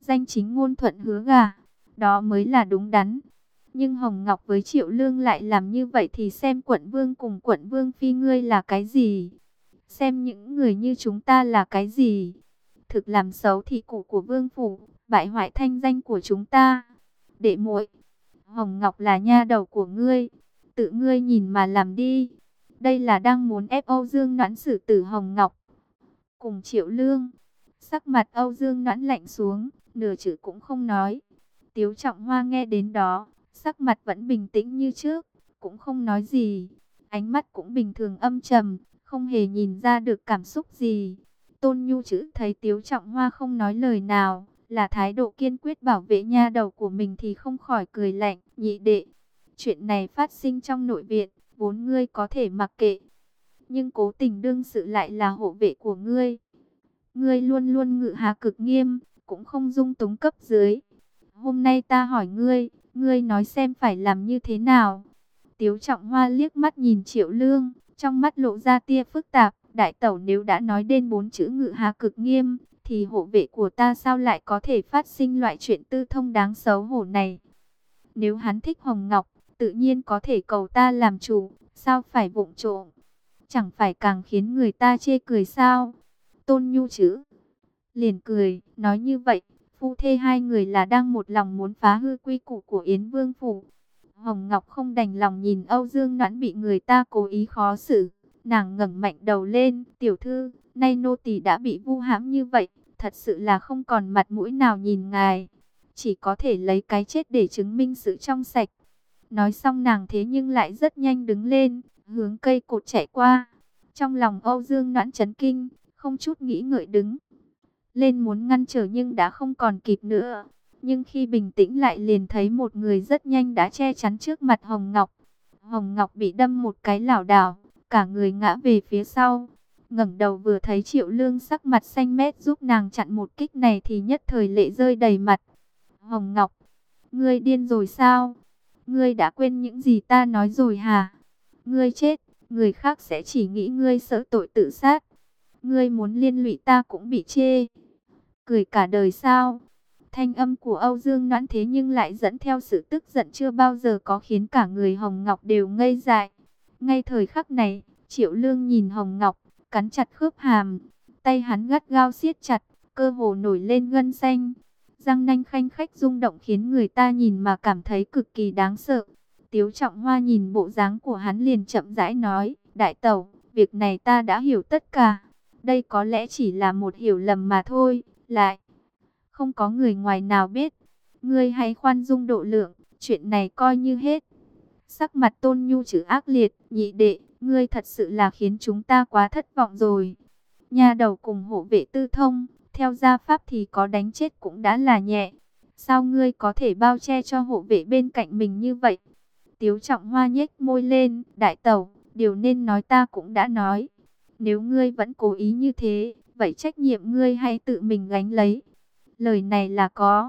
danh chính ngôn thuận hứa gả, đó mới là đúng đắn. Nhưng Hồng Ngọc với Triệu Lương lại làm như vậy thì xem quận vương cùng quận vương phi ngươi là cái gì? Xem những người như chúng ta là cái gì? Thực làm xấu thị cụ của vương phủ, bại hoại thanh danh của chúng ta. Đệ muội, Hồng Ngọc là nha đầu của ngươi, tự ngươi nhìn mà làm đi. Đây là đang muốn ép Âu Dương Noãn xử tử Hồng Ngọc cùng Triệu Lương. Sắc mặt Âu Dương Noãn lạnh xuống, nửa chữ cũng không nói. Tiếu Trọng Hoa nghe đến đó, sắc mặt vẫn bình tĩnh như trước, cũng không nói gì. Ánh mắt cũng bình thường âm trầm, không hề nhìn ra được cảm xúc gì. Tôn Nhu chữ thấy Tiếu Trọng Hoa không nói lời nào, là thái độ kiên quyết bảo vệ nha đầu của mình thì không khỏi cười lạnh. Nhị đệ, chuyện này phát sinh trong nội viện, vốn ngươi có thể mặc kệ. Nhưng cố tình đương sự lại là hộ vệ của ngươi. Ngươi luôn luôn ngự hà cực nghiêm, cũng không dung túng cấp dưới. Hôm nay ta hỏi ngươi, ngươi nói xem phải làm như thế nào? Tiếu Trọng Hoa liếc mắt nhìn Triệu Lương, trong mắt lộ ra tia phức tạp. Đại tẩu nếu đã nói đến bốn chữ ngự hà cực nghiêm, thì hộ vệ của ta sao lại có thể phát sinh loại chuyện tư thông đáng xấu hổ này? Nếu hắn thích Hồng Ngọc, tự nhiên có thể cầu ta làm chủ, sao phải vụng trộm? Chẳng phải càng khiến người ta chê cười sao? Tôn Nhu chữ liền cười, nói như vậy, phu thê hai người là đang một lòng muốn phá hư quy củ của Yến Vương phủ. Hồng Ngọc không đành lòng nhìn Âu Dương Noãn bị người ta cố ý khó xử, nàng ngẩng mạnh đầu lên, "Tiểu thư, nay nô tỳ đã bị vu hãm như vậy, thật sự là không còn mặt mũi nào nhìn ngài, chỉ có thể lấy cái chết để chứng minh sự trong sạch." Nói xong nàng thế nhưng lại rất nhanh đứng lên, hướng cây cột chạy qua. Trong lòng Âu Dương Noãn chấn kinh, không chút nghĩ ngợi đứng lên muốn ngăn trở nhưng đã không còn kịp nữa. Nhưng khi bình tĩnh lại liền thấy một người rất nhanh đã che chắn trước mặt Hồng Ngọc. Hồng Ngọc bị đâm một cái lảo đảo, cả người ngã về phía sau. Ngẩng đầu vừa thấy Triệu Lương sắc mặt xanh mét giúp nàng chặn một kích này thì nhất thời lệ rơi đầy mặt. "Hồng Ngọc, ngươi điên rồi sao? Ngươi đã quên những gì ta nói rồi hả? Ngươi chết, người khác sẽ chỉ nghĩ ngươi sợ tội tự sát. Ngươi muốn liên lụy ta cũng bị chê cười cả đời sao?" Thanh âm của Âu Dương Noãn thế nhưng lại dẫn theo sự tức giận chưa bao giờ có, khiến cả người Hồng Ngọc đều ngây dại. Ngay thời khắc này, Triệu Lương nhìn Hồng Ngọc, cắn chặt khớp hàm, tay hắn gắt gao siết chặt, cơ hồ nổi lên gân xanh. Răng nanh khanh khách rung động khiến người ta nhìn mà cảm thấy cực kỳ đáng sợ. Tiếu Trọng Hoa nhìn bộ dáng của hắn liền chậm rãi nói, "Đại tẩu, việc này ta đã hiểu tất cả. Đây có lẽ chỉ là một hiểu lầm mà thôi, lại không có người ngoài nào biết. Ngươi hãy khoan dung độ lượng, chuyện này coi như hết." Sắc mặt Tôn Nhu chữ ác liệt, "Nhị đệ, ngươi thật sự là khiến chúng ta quá thất vọng rồi. Nha đầu cùng hộ vệ tư thông, theo gia pháp thì có đánh chết cũng đã là nhẹ. Sao ngươi có thể bao che cho hộ vệ bên cạnh mình như vậy?" Tiếu Trọng Hoa nhếch môi lên, "Đại tẩu, điều nên nói ta cũng đã nói. Nếu ngươi vẫn cố ý như thế, vậy trách nhiệm ngươi hãy tự mình gánh lấy." Lời này là có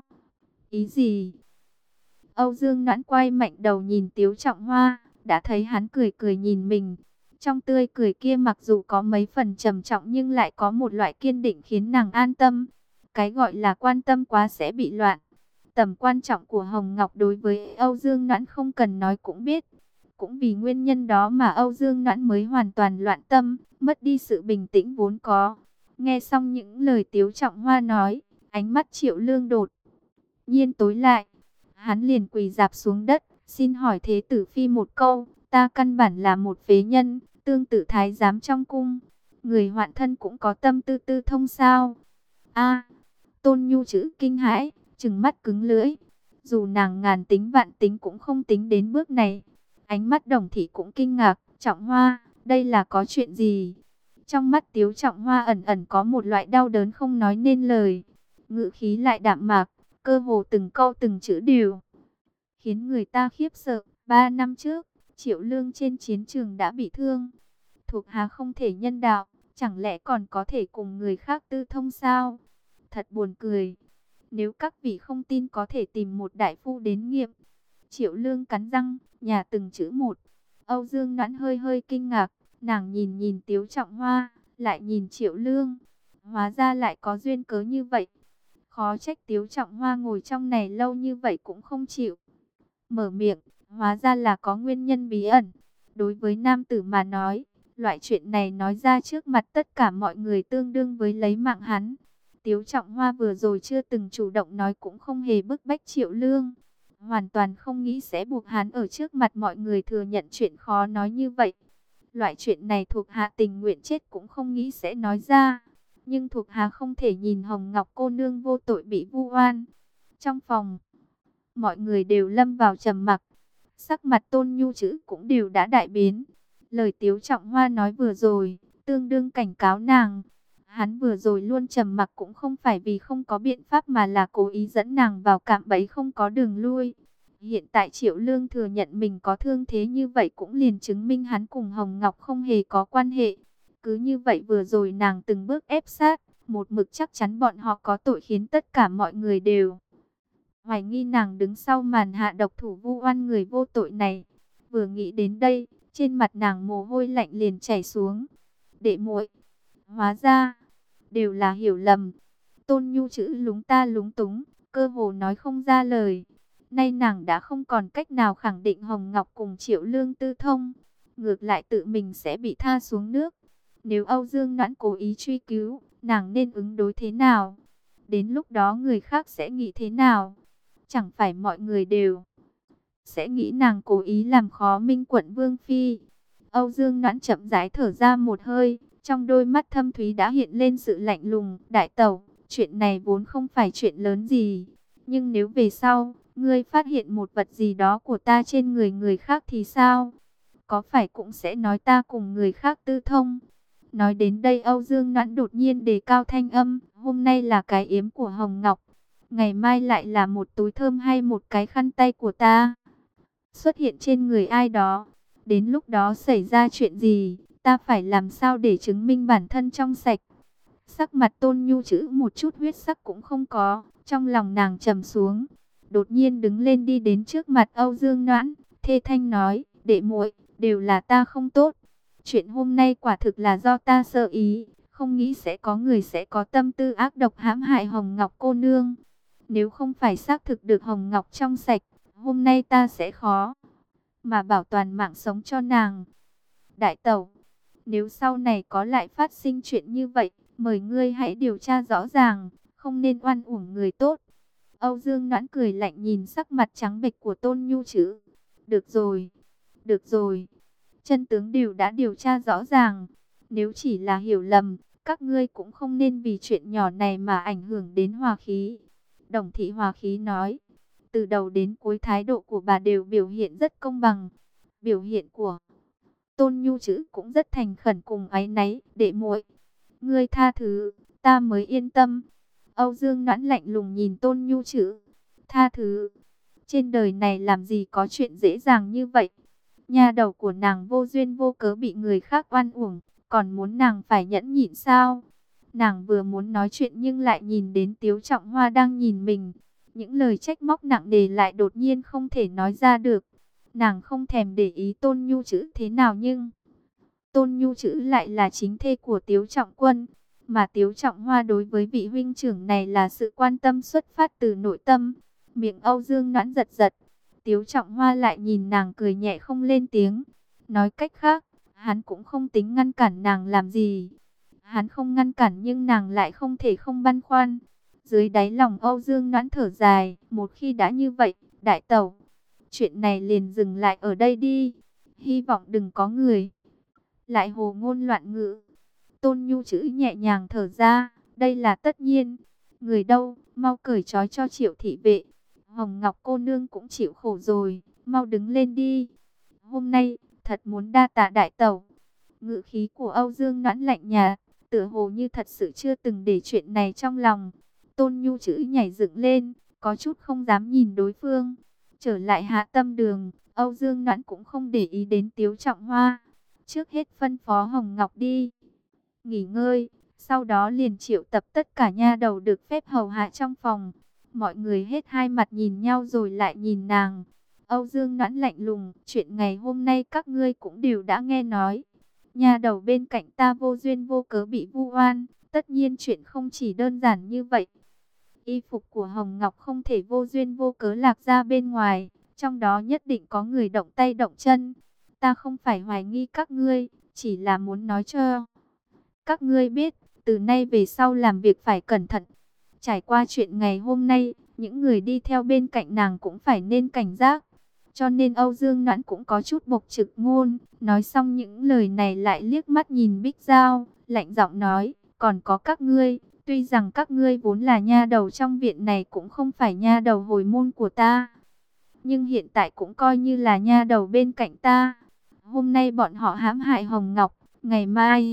ý gì? Âu Dương Noãn quay mạnh đầu nhìn Tiếu Trọng Hoa, đã thấy hắn cười cười nhìn mình. Trong tươi cười kia mặc dù có mấy phần trầm trọng nhưng lại có một loại kiên định khiến nàng an tâm. Cái gọi là quan tâm quá sẽ bị loạn. Tầm quan trọng của Hồng Ngọc đối với Âu Dương Noãn không cần nói cũng biết. Cũng vì nguyên nhân đó mà Âu Dương Noãn mới hoàn toàn loạn tâm, mất đi sự bình tĩnh vốn có. Nghe xong những lời Tiếu Trọng Hoa nói, ánh mắt Triệu Lương đột nhiên tối lại. Hắn liền quỳ rạp xuống đất, "Xin hỏi thế tử phi một câu, ta căn bản là một phế nhân, tương tự thái giám trong cung. Người hoạn thân cũng có tâm tư tư thông sao?" A Tôn Nhu chữ kinh hãi, trừng mắt cứng lưỡi. Dù nàng ngàn tính vạn tính cũng không tính đến bước này. Ánh mắt Đồng Thị cũng kinh ngạc, "Trọng Hoa, đây là có chuyện gì?" Trong mắt Tiếu Trọng Hoa ẩn ẩn có một loại đau đớn không nói nên lời. Ngữ khí lại đạm mạc, cơ hồ từng câu từng chữ đều khiến người ta khiếp sợ. Ba năm trước, Triệu Lương trên chiến trường đã bị thương. Thuộc hạ không thể nhân đạo, chẳng lẽ còn có thể cùng người khác tư thông sao? Thật buồn cười. Nếu các vị không tin có thể tìm một đại phu đến nghiệm. Triệu Lương cắn răng, nhà từng chữ một. Âu Dương Noãn hơi hơi kinh ngạc, nàng nhìn nhìn Tiếu Trọng Hoa, lại nhìn Triệu Lương. Hóa ra lại có duyên cớ như vậy. Khó trách Tiếu Trọng Hoa ngồi trong này lâu như vậy cũng không chịu mở miệng, hóa ra là có nguyên nhân bí ẩn. Đối với nam tử mà nói, loại chuyện này nói ra trước mặt tất cả mọi người tương đương với lấy mạng hắn. Tiếu Trọng Hoa vừa rồi chưa từng chủ động nói cũng không hề bức bách Triệu Lương. Hoàn toàn không nghĩ sẽ buộc hắn ở trước mặt mọi người thừa nhận chuyện khó nói như vậy. Loại chuyện này thuộc hạ tình nguyện chết cũng không nghĩ sẽ nói ra. Nhưng thuộc hạ không thể nhìn Hồng Ngọc cô nương vô tội bị vu oan. Trong phòng, mọi người đều lâm vào trầm mặc. Sắc mặt Tôn Nhu Chữ cũng đều đã đại biến. Lời Tiếu Trọng Hoa nói vừa rồi, tương đương cảnh cáo nàng. Hắn vừa rồi luôn trầm mặc cũng không phải vì không có biện pháp mà là cố ý dẫn nàng vào cạm bẫy không có đường lui. Hiện tại Triệu Lương thừa nhận mình có thương thế như vậy cũng liền chứng minh hắn cùng Hồng Ngọc không hề có quan hệ. Cứ như vậy vừa rồi nàng từng bước ép sát, một mực chắc chắn bọn họ có tội khiến tất cả mọi người đều hoài nghi nàng đứng sau màn hạ độc thủ vu oan người vô tội này. Vừa nghĩ đến đây, trên mặt nàng mồ hôi lạnh liền chảy xuống. Đệ muội, hóa ra đều là hiểu lầm. Tôn Nhu Chữ lúng ta lúng túng, cơ hồ nói không ra lời. Nay nàng đã không còn cách nào khẳng định Hồng Ngọc cùng Triệu Lương tư thông, ngược lại tự mình sẽ bị tha xuống nước. Nếu Âu Dương Noãn cố ý truy cứu, nàng nên ứng đối thế nào? Đến lúc đó người khác sẽ nghĩ thế nào? Chẳng phải mọi người đều sẽ nghĩ nàng cố ý làm khó Minh quận Vương Phi. Âu Dương Noãn chậm rãi thở ra một hơi, trong đôi mắt thâm thúy đã hiện lên sự lạnh lùng. Đại tẩu, chuyện này vốn không phải chuyện lớn gì, nhưng nếu về sau ngươi phát hiện một vật gì đó của ta trên người người khác thì sao? Có phải cũng sẽ nói ta cùng người khác tư thông? Nói đến đây Âu Dương Noãn đột nhiên đề cao thanh âm, hôm nay là cái yếm của Hồng Ngọc, ngày mai lại là một túi thơm hay một cái khăn tay của ta xuất hiện trên người ai đó. Đến lúc đó xảy ra chuyện gì, ta phải làm sao để chứng minh bản thân trong sạch? Sắc mặt Tôn Nhu Chữ một chút huyết sắc cũng không có, trong lòng nàng trầm xuống. Đột nhiên đứng lên đi đến trước mặt Âu Dương Noãn, thê thanh nói, đệ muội, đều là ta không tốt. Chuyện hôm nay quả thực là do ta sơ ý, không nghĩ sẽ có người sẽ có tâm tư ác độc hãm hại Hồng Ngọc cô nương. Nếu không phải xác thực được Hồng Ngọc trong sạch, hôm nay ta sẽ khó mà bảo toàn mạng sống cho nàng. Đại tẩu, nếu sau này có lại phát sinh chuyện như vậy, mời ngươi hãy điều tra rõ ràng, không nên oan uổng người tốt. Âu Dương Noãn cười lạnh nhìn sắc mặt trắng bệch của Tôn Nhu Chữ. Được rồi, được rồi, chân tướng đều đã điều tra rõ ràng. Nếu chỉ là hiểu lầm, các ngươi cũng không nên vì chuyện nhỏ này mà ảnh hưởng đến hòa khí. Đồng thị hòa khí nói, từ đầu đến cuối thái độ của bà đều biểu hiện rất công bằng. Biểu hiện của Tôn Nhu Chữ cũng rất thành khẩn cùng áy náy. Đệ muội, ngươi tha thứ, ta mới yên tâm. Âu Dương Noãn lạnh lùng nhìn Tôn Nhu Chữ. Tha thứ? Trên đời này làm gì có chuyện dễ dàng như vậy? Nha đầu của nàng vô duyên vô cớ bị người khác oan uổng, còn muốn nàng phải nhẫn nhịn sao? Nàng vừa muốn nói chuyện nhưng lại nhìn đến Tiếu Trọng Hoa đang nhìn mình. Những lời trách móc nặng nề lại đột nhiên không thể nói ra được. Nàng không thèm để ý Tôn Nhu Chữ thế nào nhưng Tôn Nhu Chữ lại là chính thê của Tiếu Trọng Quân. Mà Tiếu Trọng Hoa đối với vị huynh trưởng này là sự quan tâm xuất phát từ nội tâm. Miệng Âu Dương Noãn giật giật. Tiếu Trọng Hoa lại nhìn nàng cười nhẹ không lên tiếng. Nói cách khác, hắn cũng không tính ngăn cản nàng làm gì. Hắn không ngăn cản nhưng nàng lại không thể không băn khoăn. Dưới đáy lòng Âu Dương Noãn thở dài. Một khi đã như vậy, đại tẩu, chuyện này liền dừng lại ở đây đi. Hy vọng đừng có người lại hồ ngôn loạn ngữ. Tôn Nhu Chữ nhẹ nhàng thở ra. Đây là tất nhiên. Người đâu, mau cởi trói cho Triệu thị vệ. Hồng Ngọc cô nương cũng chịu khổ rồi, mau đứng lên đi. Hôm nay, thật muốn đa tạ đại tẩu. Ngữ khí của Âu Dương Noãn lạnh nhạt, tựa hồ như thật sự chưa từng để chuyện này trong lòng. Tôn Nhu Chữ nhảy dựng lên, có chút không dám nhìn đối phương. Trở lại Hạ Tâm Đường, Âu Dương Noãn cũng không để ý đến Tiếu Trọng Hoa. Trước hết phân phó Hồng Ngọc đi nghỉ ngơi, sau đó liền triệu tập tất cả nha đầu được phép hầu hạ trong phòng. Mọi người hết hai mặt nhìn nhau rồi lại nhìn nàng. Âu Dương Noãn lạnh lùng, chuyện ngày hôm nay các ngươi cũng đều đã nghe nói. Nha đầu bên cạnh ta vô duyên vô cớ bị vu oan, tất nhiên chuyện không chỉ đơn giản như vậy. Y phục của Hồng Ngọc không thể vô duyên vô cớ lạc ra bên ngoài, trong đó nhất định có người động tay động chân. Ta không phải hoài nghi các ngươi, chỉ là muốn nói cho các ngươi biết, từ nay về sau làm việc phải cẩn thận. Trải qua chuyện ngày hôm nay, những người đi theo bên cạnh nàng cũng phải nên cảnh giác. Cho nên Âu Dương Noãn cũng có chút bộc trực ngôn, nói xong những lời này lại liếc mắt nhìn Bích Giao, lạnh giọng nói, còn có các ngươi, tuy rằng các ngươi vốn là nha đầu trong viện này cũng không phải nha đầu hồi môn của ta, nhưng hiện tại cũng coi như là nha đầu bên cạnh ta. Hôm nay bọn họ hãm hại Hồng Ngọc, ngày mai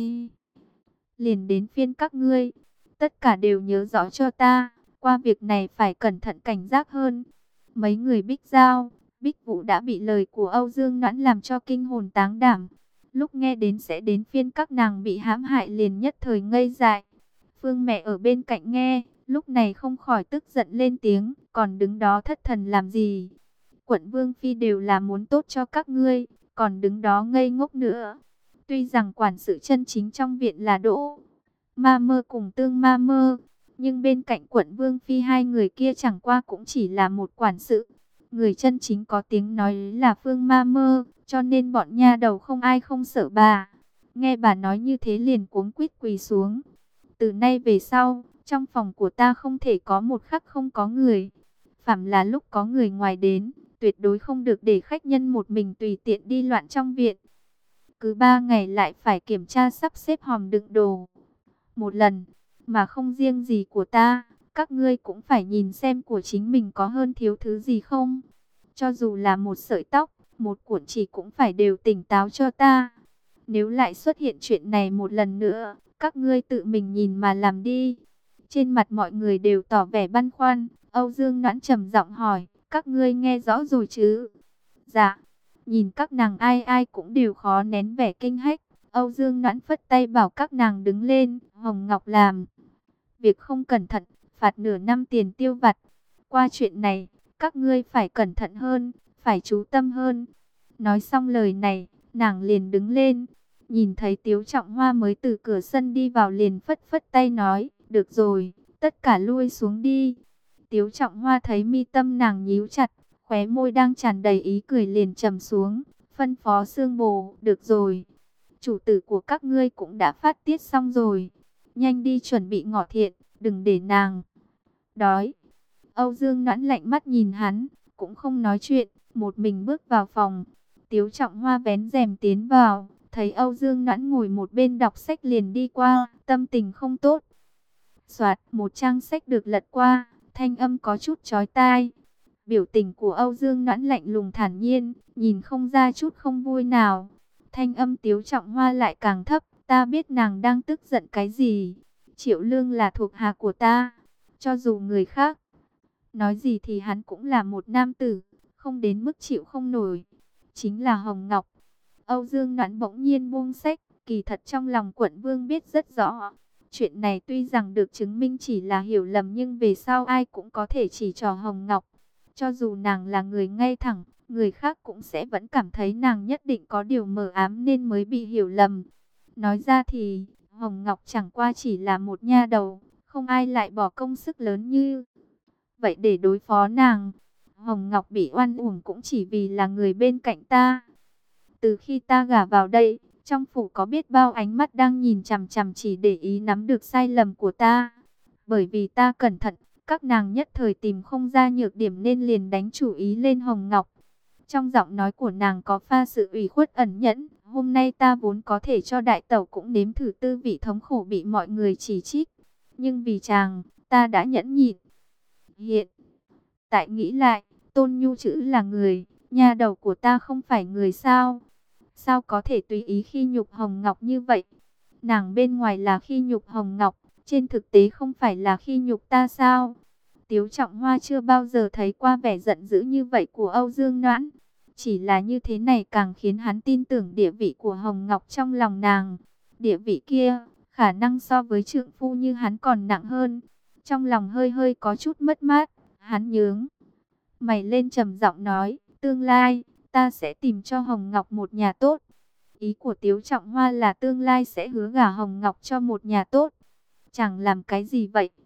liền đến phiên các ngươi, tất cả đều nhớ rõ cho ta, qua việc này phải cẩn thận cảnh giác hơn. Mấy người Bích Giao, Bích Vũ đã bị lời của Âu Dương Noãn làm cho kinh hồn táng đảm. Lúc nghe đến sẽ đến phiên các nàng bị hãm hại liền nhất thời ngây dại. Phương mẹ ở bên cạnh nghe, lúc này không khỏi tức giận lên tiếng, còn đứng đó thất thần làm gì? Quận Vương Phi đều là muốn tốt cho các ngươi, còn đứng đó ngây ngốc nữa. Tuy rằng quản sự chân chính trong viện là Đỗ Ma Mơ cùng Tương Ma Mơ, nhưng bên cạnh quận Vương Phi hai người kia chẳng qua cũng chỉ là một quản sự. Người chân chính có tiếng nói là Phương Ma Mơ, cho nên bọn nha đầu không ai không sợ bà. Nghe bà nói như thế liền cuống quýt quỳ xuống. Từ nay về sau, trong phòng của ta không thể có một khắc không có người. Phàm là lúc có người ngoài đến, tuyệt đối không được để khách nhân một mình tùy tiện đi loạn trong viện. Cứ ba ngày lại phải kiểm tra sắp xếp hòm đựng đồ một lần, mà không riêng gì của ta, các ngươi cũng phải nhìn xem của chính mình có hơn thiếu thứ gì không. Cho dù là một sợi tóc, một cuộn chỉ cũng phải đều tỉnh táo cho ta. Nếu lại xuất hiện chuyện này một lần nữa, các ngươi tự mình nhìn mà làm đi. Trên mặt mọi người đều tỏ vẻ băn khoăn. Âu Dương Noãn trầm giọng hỏi, các ngươi nghe rõ rồi chứ? Dạ. Nhìn các nàng ai ai cũng đều khó nén vẻ kinh hách. Âu Dương Noãn phất tay bảo các nàng đứng lên. Hồng Ngọc làm việc không cẩn thận, phạt nửa năm tiền tiêu vặt. Qua chuyện này, các ngươi phải cẩn thận hơn, phải chú tâm hơn. Nói xong lời này, nàng liền đứng lên. Nhìn thấy Tiếu Trọng Hoa mới từ cửa sân đi vào liền phất phất tay nói, được rồi, tất cả lui xuống đi. Tiếu Trọng Hoa thấy mi tâm nàng nhíu chặt, khóe môi đang tràn đầy ý cười liền trầm xuống, phân phó Sương Bồ, được rồi. Chủ tử của các ngươi cũng đã phát tiết xong rồi, nhanh đi chuẩn bị ngọ thiện, đừng để nàng đói. Âu Dương Noãn lạnh mắt nhìn hắn, cũng không nói chuyện, một mình bước vào phòng. Tiếu Trọng Hoa vén rèm tiến vào, thấy Âu Dương Noãn ngồi một bên đọc sách liền đi qua, tâm tình không tốt. Soạt, một trang sách được lật qua, thanh âm có chút chói tai. Biểu tình của Âu Dương Noãn lạnh lùng thản nhiên, nhìn không ra chút không vui nào. Thanh âm Tiếu Trọng Hoa lại càng thấp, ta biết nàng đang tức giận cái gì. Triệu Lương là thuộc hạ của ta, cho dù người khác nói gì thì hắn cũng là một nam tử, không đến mức chịu không nổi. Chính là Hồng Ngọc. Âu Dương Noãn bỗng nhiên buông sách, kỳ thật trong lòng quận vương biết rất rõ. Chuyện này tuy rằng được chứng minh chỉ là hiểu lầm nhưng về sau ai cũng có thể chỉ trỏ Hồng Ngọc. Cho dù nàng là người ngay thẳng, người khác cũng sẽ vẫn cảm thấy nàng nhất định có điều mờ ám nên mới bị hiểu lầm. Nói ra thì, Hồng Ngọc chẳng qua chỉ là một nha đầu, không ai lại bỏ công sức lớn như vậy để đối phó nàng. Hồng Ngọc bị oan uổng cũng chỉ vì là người bên cạnh ta. Từ khi ta gả vào đây, trong phủ có biết bao ánh mắt đang nhìn chằm chằm chỉ để ý nắm được sai lầm của ta. Bởi vì ta cẩn thận, các nàng nhất thời tìm không ra nhược điểm nên liền đánh chủ ý lên Hồng Ngọc. Trong giọng nói của nàng có pha sự ủy khuất ẩn nhẫn. Hôm nay ta vốn có thể cho đại tẩu cũng nếm thử tư vị thống khổ bị mọi người chỉ trích. Nhưng vì chàng, ta đã nhẫn nhịn. Hiện tại nghĩ lại, Tôn Nhu chữ là người, nha đầu của ta không phải người sao? Sao có thể tùy ý khi nhục Hồng Ngọc như vậy? Nàng bên ngoài là khi nhục Hồng Ngọc, trên thực tế không phải là khi nhục ta sao? Tiếu Trọng Hoa chưa bao giờ thấy qua vẻ giận dữ như vậy của Âu Dương Noãn. Chỉ là như thế này càng khiến hắn tin tưởng địa vị của Hồng Ngọc trong lòng nàng. Địa vị kia, khả năng so với trượng phu như hắn còn nặng hơn. Trong lòng hơi hơi có chút mất mát, hắn nhướng mày lên trầm giọng nói, tương lai, ta sẽ tìm cho Hồng Ngọc một nhà tốt. Ý của Tiếu Trọng Hoa là tương lai sẽ hứa gả Hồng Ngọc cho một nhà tốt. Chẳng làm cái gì vậy?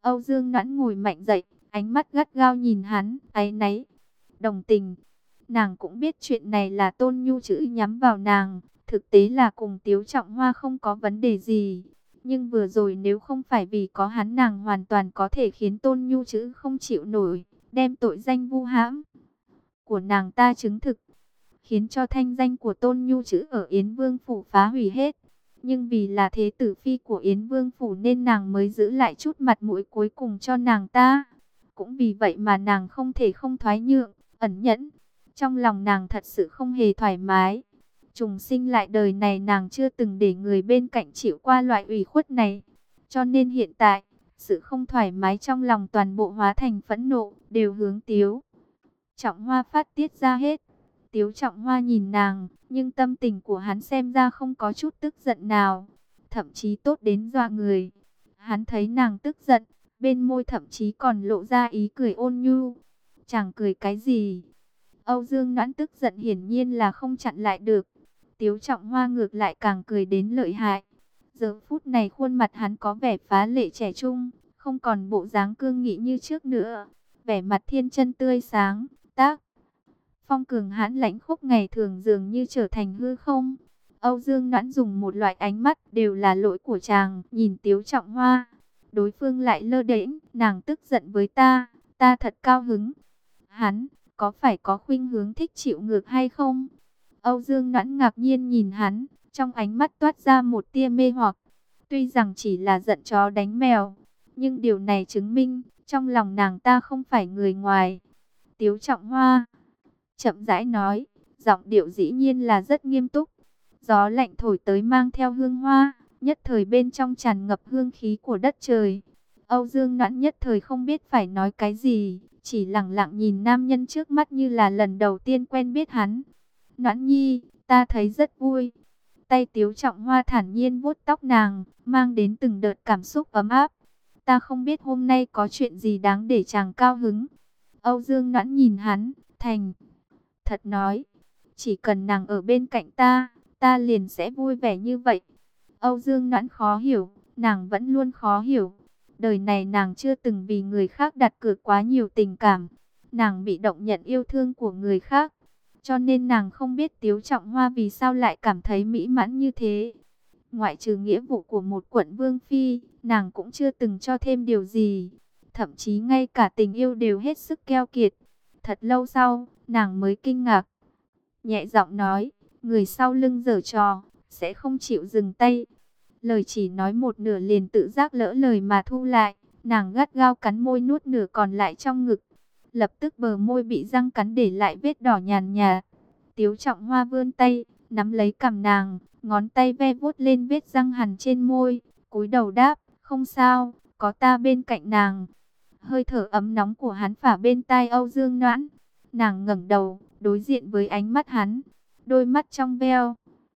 Âu Dương Noãn ngồi mạnh dậy, ánh mắt gắt gao nhìn hắn, áy náy, đồng tình. Nàng cũng biết chuyện này là Tôn Nhu chữ nhắm vào nàng, thực tế là cùng Tiếu Trọng Hoa không có vấn đề gì. Nhưng vừa rồi nếu không phải vì có hắn, nàng hoàn toàn có thể khiến Tôn Nhu chữ không chịu nổi, đem tội danh vu hãm của nàng ta chứng thực, khiến cho thanh danh của Tôn Nhu chữ ở Yến Vương phủ phá hủy hết. Nhưng vì là thế tử phi của Yến Vương phủ nên nàng mới giữ lại chút mặt mũi cuối cùng cho nàng ta. Cũng vì vậy mà nàng không thể không thoái nhượng, ẩn nhẫn. Trong lòng nàng thật sự không hề thoải mái. Trùng sinh lại đời này nàng chưa từng để người bên cạnh chịu qua loại ủy khuất này. Cho nên hiện tại, sự không thoải mái trong lòng toàn bộ hóa thành phẫn nộ, đều hướng Tiếu Trọng Hoa phát tiết ra hết. Tiếu Trọng Hoa nhìn nàng, nhưng tâm tình của hắn xem ra không có chút tức giận nào, thậm chí tốt đến dọa người. Hắn thấy nàng tức giận, bên môi thậm chí còn lộ ra ý cười ôn nhu. Chàng cười cái gì? Âu Dương Noãn tức giận hiển nhiên là không chặn lại được. Tiếu Trọng Hoa ngược lại càng cười đến lợi hại. Giờ phút này khuôn mặt hắn có vẻ phá lệ trẻ trung, không còn bộ dáng cương nghị như trước nữa. Vẻ mặt thiên chân tươi sáng, tác phong cường hãn lãnh khốc ngày thường dường như trở thành hư không. Âu Dương Noãn dùng một loại ánh mắt đều là lỗi của chàng, nhìn Tiếu Trọng Hoa. Đối phương lại lơ đễnh, nàng tức giận với ta, ta thật cao hứng. Hắn, có phải có khuynh hướng thích chịu ngược hay không? Âu Dương Noãn ngạc nhiên nhìn hắn, trong ánh mắt toát ra một tia mê hoặc. Tuy rằng chỉ là giận chó đánh mèo, nhưng điều này chứng minh, trong lòng nàng ta không phải người ngoài. Tiếu Trọng Hoa chậm rãi nói, giọng điệu dĩ nhiên là rất nghiêm túc. Gió lạnh thổi tới mang theo hương hoa, nhất thời bên trong tràn ngập hương khí của đất trời. Âu Dương Noãn nhất thời không biết phải nói cái gì, chỉ lặng lặng nhìn nam nhân trước mắt như là lần đầu tiên quen biết hắn. Noãn nhi, ta thấy rất vui. Tay Tiếu Trọng Hoa thản nhiên vuốt tóc nàng, mang đến từng đợt cảm xúc ấm áp. Ta không biết hôm nay có chuyện gì đáng để chàng cao hứng. Âu Dương Noãn nhìn hắn, thành thật nói, chỉ cần nàng ở bên cạnh ta, ta liền sẽ vui vẻ như vậy. Âu Dương Noãn khó hiểu, nàng vẫn luôn khó hiểu. Đời này nàng chưa từng vì người khác đặt cược quá nhiều tình cảm. Nàng bị động nhận yêu thương của người khác. Cho nên nàng không biết Tiếu Trọng Hoa vì sao lại cảm thấy mỹ mãn như thế. Ngoại trừ nghĩa vụ của một quận vương phi, nàng cũng chưa từng cho thêm điều gì. Thậm chí ngay cả tình yêu đều hết sức keo kiệt. Thật lâu sau, nàng mới kinh ngạc. Nhẹ giọng nói, người sau lưng giở trò, sẽ không chịu dừng tay. Lời chỉ nói một nửa liền tự giác lỡ lời mà thu lại. Nàng gắt gao cắn môi nuốt nửa còn lại trong ngực. Lập tức bờ môi bị răng cắn để lại vết đỏ nhàn nhạt. Tiếu Trọng Hoa vươn tay, nắm lấy cằm nàng, ngón tay ve vuốt lên vết răng hằn trên môi. Cúi đầu đáp, không sao, có ta bên cạnh nàng. Hơi thở ấm nóng của hắn phả bên tai Âu Dương Noãn. Nàng ngẩng đầu, đối diện với ánh mắt hắn. Đôi mắt trong veo,